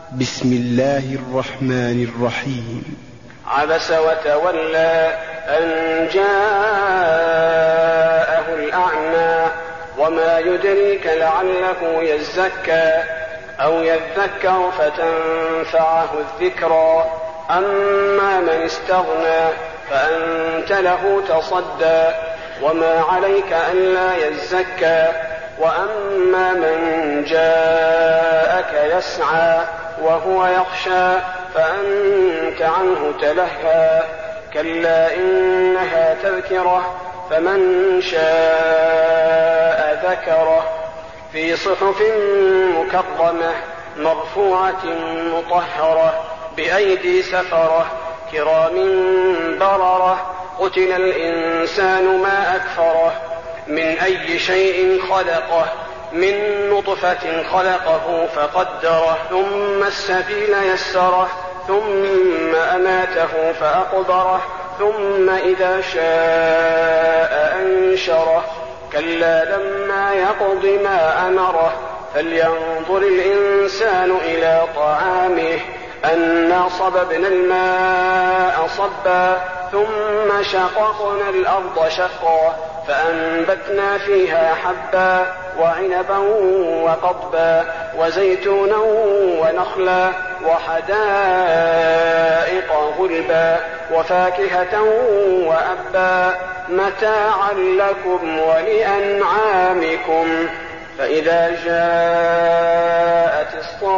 بسم الله الرحمن الرحيم. عبس وتولى أن جاءه الأعمى وما يدريك لعله يزكى أو يذكر فتنفعه الذكرى أما من استغنى فأنت له تصدى وما عليك ألا يزكى وأما من جاءك يسعى وهو يخشى فأنت عنه تلهى كلا إنها تذكرة فمن شاء ذكره في صحف مكرمة مرفوعة مطهرة بأيدي سفرة كرام بررة قتل الإنسان ما أكفره من أي شيء خلقه من نطفة خلقه فقدره ثم السبيل يسره ثم أماته فأقبره ثم إذا شاء أنشره كلا لما يقض ما أمره فلينظر الإنسان إلى طعامه أنا صببنا الماء صبا ثم شققنا الأرض شقا فأنبتنا فيها حبا وعنبا وقضبا وزيتونا ونخلا وحدائق غلبا وفاكهة وأبا متاعا لكم ولأنعامكم فإذا جاءت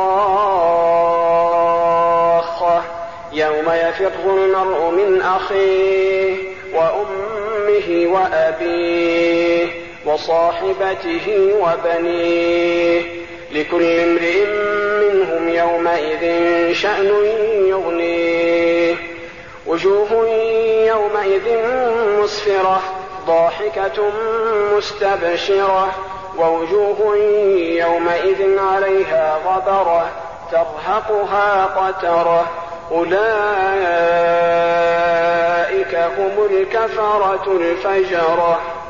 الصاخة يوم يفر المرء من أخيه وأمه وأبيه وصاحبته وبنيه لكل امرئ منهم يومئذ شأن يغنيه وجوه يومئذ مسفرة ضاحكة مستبشرة ووجوه يومئذ عليها غبرة ترهقها قترة أولئك هم الكفرة الفجرة.